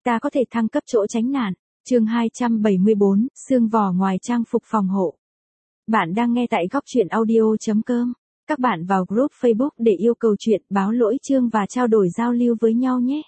ta có thể thăng cấp chỗ tránh nạn. Chương 274, xương vỏ ngoài trang phục phòng hộ. Bạn đang nghe tại góc truyện audio.com. Các bạn vào group Facebook để yêu cầu chuyện, báo lỗi chương và trao đổi giao lưu với nhau nhé.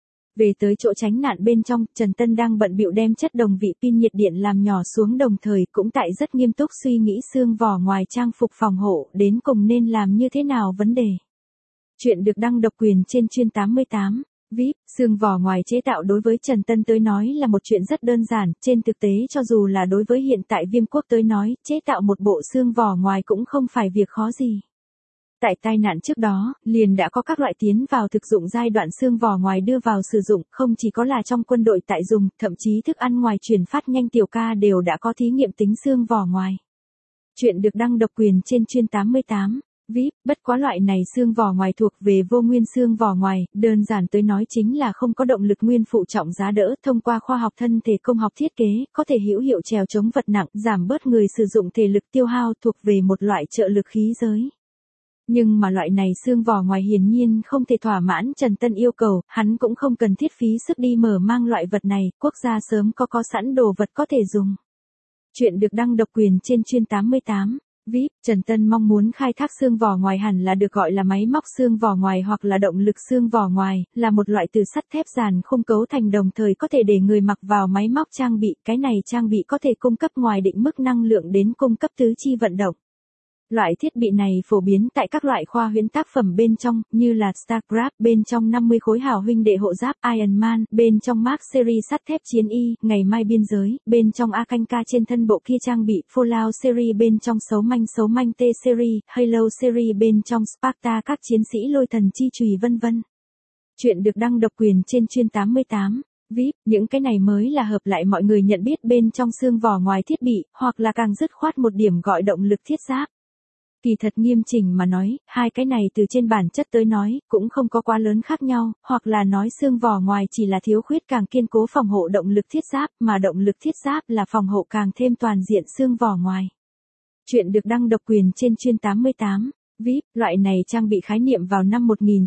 Về tới chỗ tránh nạn bên trong, Trần Tân đang bận bịu đem chất đồng vị pin nhiệt điện làm nhỏ xuống, đồng thời cũng tại rất nghiêm túc suy nghĩ xương vỏ ngoài trang phục phòng hộ đến cùng nên làm như thế nào vấn đề. Chuyện được đăng độc quyền trên chuyên 88. VIP, xương vỏ ngoài chế tạo đối với Trần Tân tới nói là một chuyện rất đơn giản, trên thực tế cho dù là đối với hiện tại Viêm Quốc tới nói, chế tạo một bộ xương vỏ ngoài cũng không phải việc khó gì. Tại tai nạn trước đó, liền đã có các loại tiến vào thực dụng giai đoạn xương vỏ ngoài đưa vào sử dụng, không chỉ có là trong quân đội tại dùng, thậm chí thức ăn ngoài truyền phát nhanh tiểu ca đều đã có thí nghiệm tính xương vỏ ngoài. Chuyện được đăng độc quyền trên chuyên 88. VIP, bất quá loại này xương vỏ ngoài thuộc về vô nguyên xương vỏ ngoài, đơn giản tới nói chính là không có động lực nguyên phụ trọng giá đỡ, thông qua khoa học thân thể công học thiết kế, có thể hữu hiệu trèo chống vật nặng, giảm bớt người sử dụng thể lực tiêu hao, thuộc về một loại trợ lực khí giới. Nhưng mà loại này xương vỏ ngoài hiển nhiên không thể thỏa mãn Trần Tân yêu cầu, hắn cũng không cần thiết phí sức đi mở mang loại vật này, quốc gia sớm có sẵn đồ vật có thể dùng. Chuyện được đăng độc quyền trên chuyên 88. VIP, Trần Tân mong muốn khai thác xương vỏ ngoài hẳn là được gọi là máy móc xương vỏ ngoài hoặc là động lực xương vỏ ngoài, là một loại từ sắt thép dàn khung cấu thành, đồng thời có thể để người mặc vào máy móc trang bị, cái này trang bị có thể cung cấp ngoài định mức năng lượng đến cung cấp tứ chi vận động. Loại thiết bị này phổ biến tại các loại khoa huyễn tác phẩm bên trong, như là Starcraft bên trong 50 khối hào huynh đệ hộ giáp, Iron Man bên trong Mark series sắt thép chiến y, ngày mai biên giới, bên trong Akanka trên thân bộ kia trang bị, Fallout series bên trong xấu manh T series, Halo series bên trong Sparta các chiến sĩ lôi thần chi chùy vân vân. Chuyện được đăng độc quyền trên chuyên 88. VIP, những cái này mới là hợp lại mọi người nhận biết bên trong xương vỏ ngoài thiết bị, hoặc là càng dứt khoát một điểm gọi động lực thiết giáp. Kỳ thật nghiêm chỉnh mà nói, hai cái này từ trên bản chất tới nói, cũng không có quá lớn khác nhau, hoặc là nói xương vỏ ngoài chỉ là thiếu khuyết càng kiên cố phòng hộ động lực thiết giáp, mà động lực thiết giáp là phòng hộ càng thêm toàn diện xương vỏ ngoài. Chuyện được đăng độc quyền trên chuyên 88. VIP, loại này trang bị khái niệm vào năm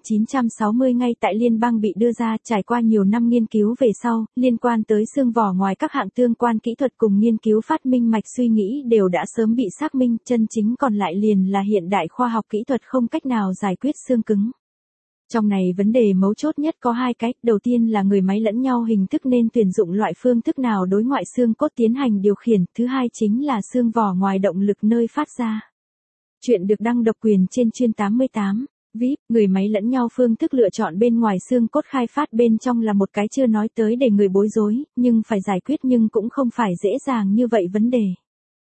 1960 ngay tại liên bang bị đưa ra, trải qua nhiều năm nghiên cứu về sau, liên quan tới xương vỏ ngoài các hạng tương quan kỹ thuật cùng nghiên cứu phát minh mạch suy nghĩ đều đã sớm bị xác minh, chân chính còn lại liền là hiện đại khoa học kỹ thuật không cách nào giải quyết xương cứng. Trong này vấn đề mấu chốt nhất có hai cách, đầu tiên là người máy lẫn nhau hình thức nên tuyển dụng loại phương thức nào đối ngoại xương cốt tiến hành điều khiển, thứ hai chính là xương vỏ ngoài động lực nơi phát ra. Chuyện được đăng độc quyền trên chuyên 88. VIP, người máy lẫn nhau phương thức lựa chọn bên ngoài xương cốt khai phát bên trong là một cái chưa nói tới để người bối rối, nhưng phải giải quyết nhưng cũng không phải dễ dàng như vậy vấn đề.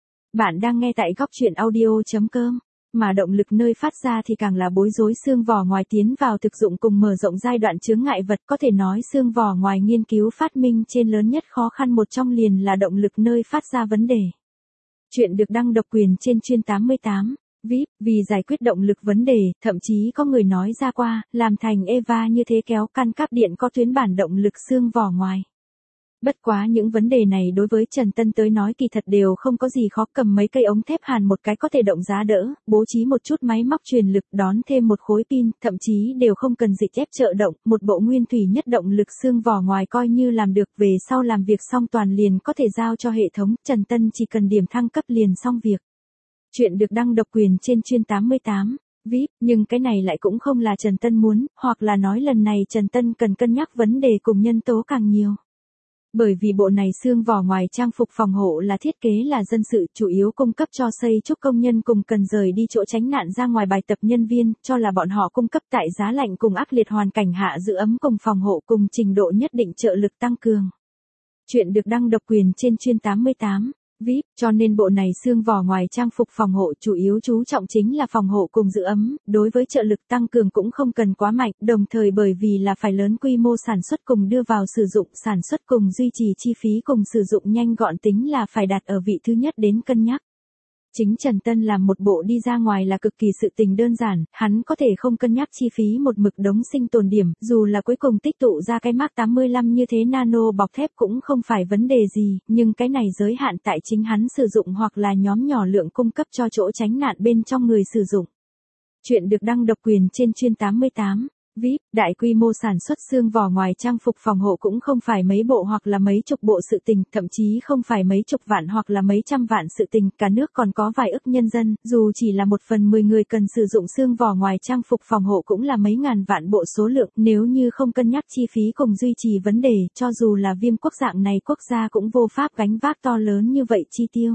Bạn đang nghe tại góc truyện audio.com. Mà động lực nơi phát ra thì càng là bối rối, xương vỏ ngoài tiến vào thực dụng cùng mở rộng giai đoạn chướng ngại vật, có thể nói xương vỏ ngoài nghiên cứu phát minh trên lớn nhất khó khăn một trong liền là động lực nơi phát ra vấn đề. Chuyện được đăng độc quyền trên chuyên 88. VIP, vì giải quyết động lực vấn đề, thậm chí có người nói ra qua, làm thành Eva như thế kéo căn cáp điện có tuyến bản động lực xương vỏ ngoài. Bất quá những vấn đề này đối với Trần Tân tới nói kỳ thật đều không có gì khó, cầm mấy cây ống thép hàn một cái có thể động giá đỡ, bố trí một chút máy móc truyền lực, đón thêm một khối pin, thậm chí đều không cần dịch ép trợ động, một bộ nguyên thủy nhất động lực xương vỏ ngoài coi như làm được, về sau làm việc xong toàn liền có thể giao cho hệ thống, Trần Tân chỉ cần điểm thăng cấp liền xong việc. Chuyện được đăng độc quyền trên chuyên 88. VIP, nhưng cái này lại cũng không là Trần Tân muốn, hoặc là nói lần này Trần Tân cần cân nhắc vấn đề cùng nhân tố càng nhiều. Bởi vì bộ này xương vỏ ngoài trang phục phòng hộ là thiết kế là dân sự, chủ yếu cung cấp cho xây trúc công nhân cùng cần rời đi chỗ tránh nạn ra ngoài bài tập nhân viên, cho là bọn họ cung cấp tại giá lạnh cùng ác liệt hoàn cảnh hạ giữ ấm cùng phòng hộ cùng trình độ nhất định trợ lực tăng cường. Chuyện được đăng độc quyền trên chuyên 88. VIP, cho nên bộ này xương vỏ ngoài trang phục phòng hộ chủ yếu chú trọng chính là phòng hộ cùng giữ ấm, đối với trợ lực tăng cường cũng không cần quá mạnh, đồng thời bởi vì là phải lớn quy mô sản xuất cùng đưa vào sử dụng, sản xuất cùng duy trì chi phí cùng sử dụng nhanh gọn tính là phải đặt ở vị thứ nhất đến cân nhắc. Chính Trần Tân làm một bộ đi ra ngoài là cực kỳ sự tình đơn giản, hắn có thể không cân nhắc chi phí một mực đống sinh tồn điểm, dù là cuối cùng tích tụ ra cái Mark 85 như thế nano bọc thép cũng không phải vấn đề gì, nhưng cái này giới hạn tại chính hắn sử dụng hoặc là nhóm nhỏ lượng cung cấp cho chỗ tránh nạn bên trong người sử dụng. Chuyện được đăng độc quyền trên chuyên 88. VIP, đại quy mô sản xuất xương vỏ ngoài trang phục phòng hộ cũng không phải mấy bộ hoặc là mấy chục bộ sự tình, thậm chí không phải mấy chục vạn hoặc là mấy trăm vạn sự tình, cả nước còn có vài ức nhân dân, dù chỉ là 1/10 người cần sử dụng xương vỏ ngoài trang phục phòng hộ cũng là mấy ngàn vạn bộ số lượng, nếu như không cân nhắc chi phí cùng duy trì vấn đề, cho dù là viêm quốc dạng này quốc gia cũng vô pháp gánh vác to lớn như vậy chi tiêu.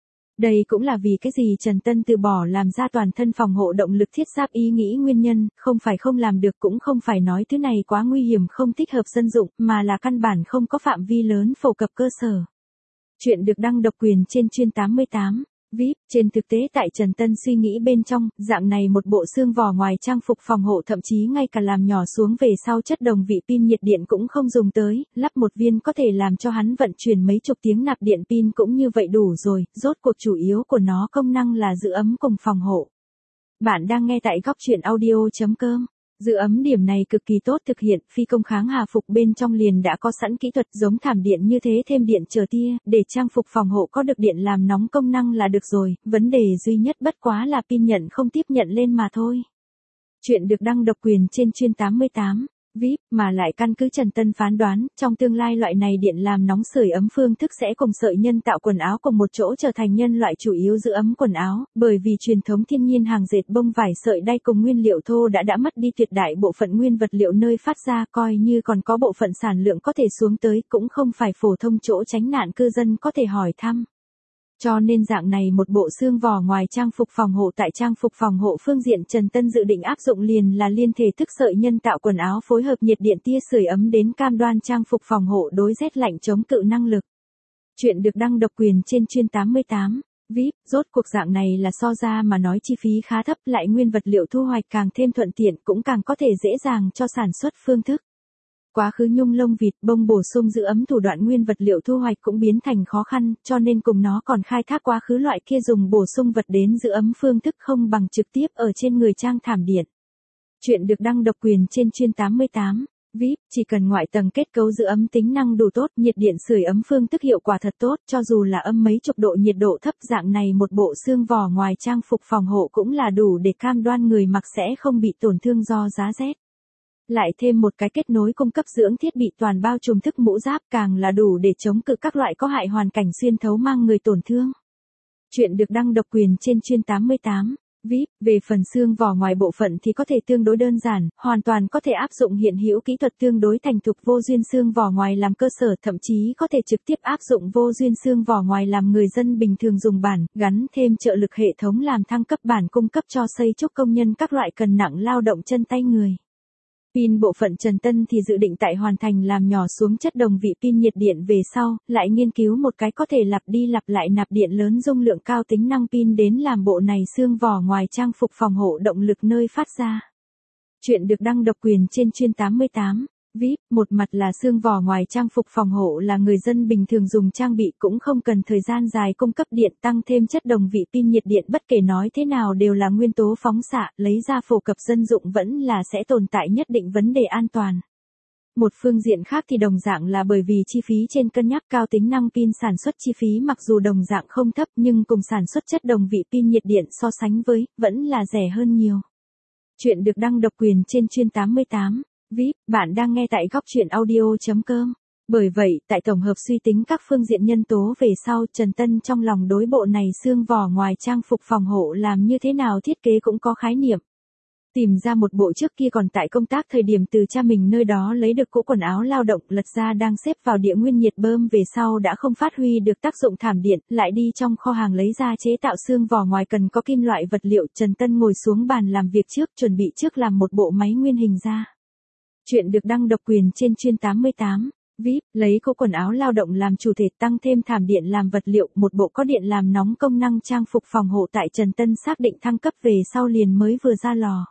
Đây cũng là vì cái gì Trần Tân từ bỏ làm ra toàn thân phòng hộ động lực thiết giáp ý nghĩ nguyên nhân, không phải không làm được cũng không phải nói thứ này quá nguy hiểm không thích hợp dân dụng, mà là căn bản không có phạm vi lớn phổ cập cơ sở. Chuyện được đăng độc quyền trên chuyên 88. VIP, trên thực tế tại Trần Tân suy nghĩ bên trong, dạng này một bộ xương vỏ ngoài trang phục phòng hộ thậm chí ngay cả làm nhỏ xuống về sau chất đồng vị pin nhiệt điện cũng không dùng tới, lắp một viên có thể làm cho hắn vận chuyển mấy chục tiếng nạp điện pin cũng như vậy đủ rồi, rốt cuộc chủ yếu của nó công năng là giữ ấm cùng phòng hộ. Bạn đang nghe tại góc chuyện audio.com. Giữ ấm điểm này cực kỳ tốt thực hiện, phi công kháng hà phục bên trong liền đã có sẵn kỹ thuật giống thảm điện như thế thêm điện trở tia, để trang phục phòng hộ có được điện làm nóng công năng là được rồi, vấn đề duy nhất bất quá là pin nhận không tiếp nhận lên mà thôi. Chuyện được đăng độc quyền trên chuyên 88. VIP, mà lại căn cứ Trần Tân phán đoán, trong tương lai loại này điện làm nóng sưởi ấm phương thức sẽ cùng sợi nhân tạo quần áo cùng một chỗ trở thành nhân loại chủ yếu giữ ấm quần áo, bởi vì truyền thống thiên nhiên hàng dệt bông vải sợi đay cùng nguyên liệu thô đã mất đi tuyệt đại bộ phận nguyên vật liệu nơi phát ra, coi như còn có bộ phận sản lượng có thể xuống tới, cũng không phải phổ thông chỗ tránh nạn cư dân có thể hỏi thăm. Cho nên dạng này một bộ xương vỏ ngoài trang phục phòng hộ tại trang phục phòng hộ phương diện Trần Tân dự định áp dụng liền là liên thể thức sợi nhân tạo quần áo phối hợp nhiệt điện tia sưởi ấm đến cam đoan trang phục phòng hộ đối rét lạnh chống cự năng lực. Chuyện được đăng độc quyền trên chuyên 88. VIP, rốt cuộc dạng này là so ra mà nói chi phí khá thấp lại nguyên vật liệu thu hoạch càng thêm thuận tiện cũng càng có thể dễ dàng cho sản xuất phương thức. Quá khứ nhung lông vịt bông bổ sung giữ ấm thủ đoạn nguyên vật liệu thu hoạch cũng biến thành khó khăn, cho nên cùng nó còn khai thác quá khứ loại kia dùng bổ sung vật đến giữ ấm phương thức không bằng trực tiếp ở trên người trang thảm điện. Chuyện được đăng độc quyền trên chuyên 88. VIP, chỉ cần ngoại tầng kết cấu giữ ấm tính năng đủ tốt, nhiệt điện sưởi ấm phương thức hiệu quả thật tốt, cho dù là âm mấy chục độ nhiệt độ thấp dạng này một bộ xương vỏ ngoài trang phục phòng hộ cũng là đủ để cam đoan người mặc sẽ không bị tổn thương do giá rét. Lại thêm một cái kết nối cung cấp dưỡng thiết bị toàn bao trùm thức mũ giáp càng là đủ để chống cự các loại có hại hoàn cảnh xuyên thấu mang người tổn thương. Chuyện được đăng độc quyền trên chuyên 88. VIP, về phần xương vỏ ngoài bộ phận thì có thể tương đối đơn giản, hoàn toàn có thể áp dụng hiện hữu kỹ thuật tương đối thành thục vô duyên xương vỏ ngoài làm cơ sở, thậm chí có thể trực tiếp áp dụng vô duyên xương vỏ ngoài làm người dân bình thường dùng bản, gắn thêm trợ lực hệ thống làm thăng cấp bản cung cấp cho xây trúc công nhân các loại cần nặng lao động chân tay người. Pin bộ phận Trần Tân thì dự định tại hoàn thành làm nhỏ xuống chất đồng vị pin nhiệt điện về sau, lại nghiên cứu một cái có thể lặp đi lặp lại nạp điện lớn dung lượng cao tính năng pin đến làm bộ này xương vỏ ngoài trang phục phòng hộ động lực nơi phát ra. Chuyện được đăng độc quyền trên chuyên 88. VIP, một mặt là xương vỏ ngoài trang phục phòng hộ là người dân bình thường dùng trang bị cũng không cần thời gian dài cung cấp điện tăng thêm chất đồng vị pin nhiệt điện bất kể nói thế nào đều là nguyên tố phóng xạ, lấy ra phổ cập dân dụng vẫn là sẽ tồn tại nhất định vấn đề an toàn. Một phương diện khác thì đồng dạng là bởi vì chi phí trên cân nhắc cao tính năng pin sản xuất chi phí mặc dù đồng dạng không thấp nhưng cùng sản xuất chất đồng vị pin nhiệt điện so sánh với, vẫn là rẻ hơn nhiều. Chuyện được đăng độc quyền trên chuyên 88. VIP, bạn đang nghe tại góc chuyện audio.com. Bởi vậy, tại tổng hợp suy tính các phương diện nhân tố về sau, Trần Tân trong lòng đối bộ này xương vỏ ngoài trang phục phòng hộ làm như thế nào thiết kế cũng có khái niệm. Tìm ra một bộ trước kia còn tại công tác thời điểm từ cha mình nơi đó lấy được cỗ quần áo lao động lật ra đang xếp vào địa nguyên nhiệt bơm về sau đã không phát huy được tác dụng thảm điện, lại đi trong kho hàng lấy ra chế tạo xương vỏ ngoài cần có kim loại vật liệu. Trần Tân ngồi xuống bàn làm việc trước chuẩn bị trước làm một bộ máy nguyên hình ra. Chuyện được đăng độc quyền trên chuyên 88. VIP, lấy cỗ quần áo lao động làm chủ thể tăng thêm thảm điện làm vật liệu, một bộ có điện làm nóng công năng trang phục phòng hộ tại Trần Tân xác định thăng cấp về sau liền mới vừa ra lò.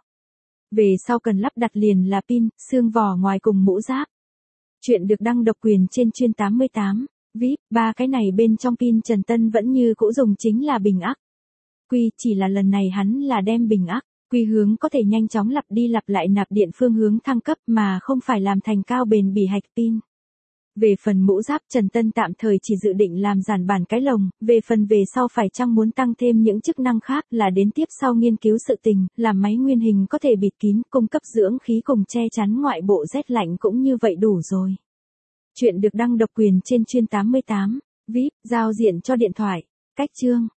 Về sau cần lắp đặt liền là pin, xương vỏ ngoài cùng mũ giáp. Chuyện được đăng độc quyền trên chuyên 88. VIP, ba cái này bên trong pin Trần Tân vẫn như cũ dùng chính là bình ắc. Quy, chỉ là lần này hắn là đem bình ắc quy hướng có thể nhanh chóng lặp đi lặp lại nạp điện phương hướng thăng cấp mà không phải làm thành cao bền bỉ hạch pin. Về phần mũ giáp, Trần Tân tạm thời chỉ dự định làm dàn bản cái lồng, về phần về sau phải chăng muốn tăng thêm những chức năng khác là đến tiếp sau nghiên cứu sự tình, làm máy nguyên hình có thể bịt kín, cung cấp dưỡng khí cùng che chắn ngoại bộ rét lạnh cũng như vậy đủ rồi. Chuyện được đăng độc quyền trên chuyên 88, VIP, giao diện cho điện thoại. Cách chương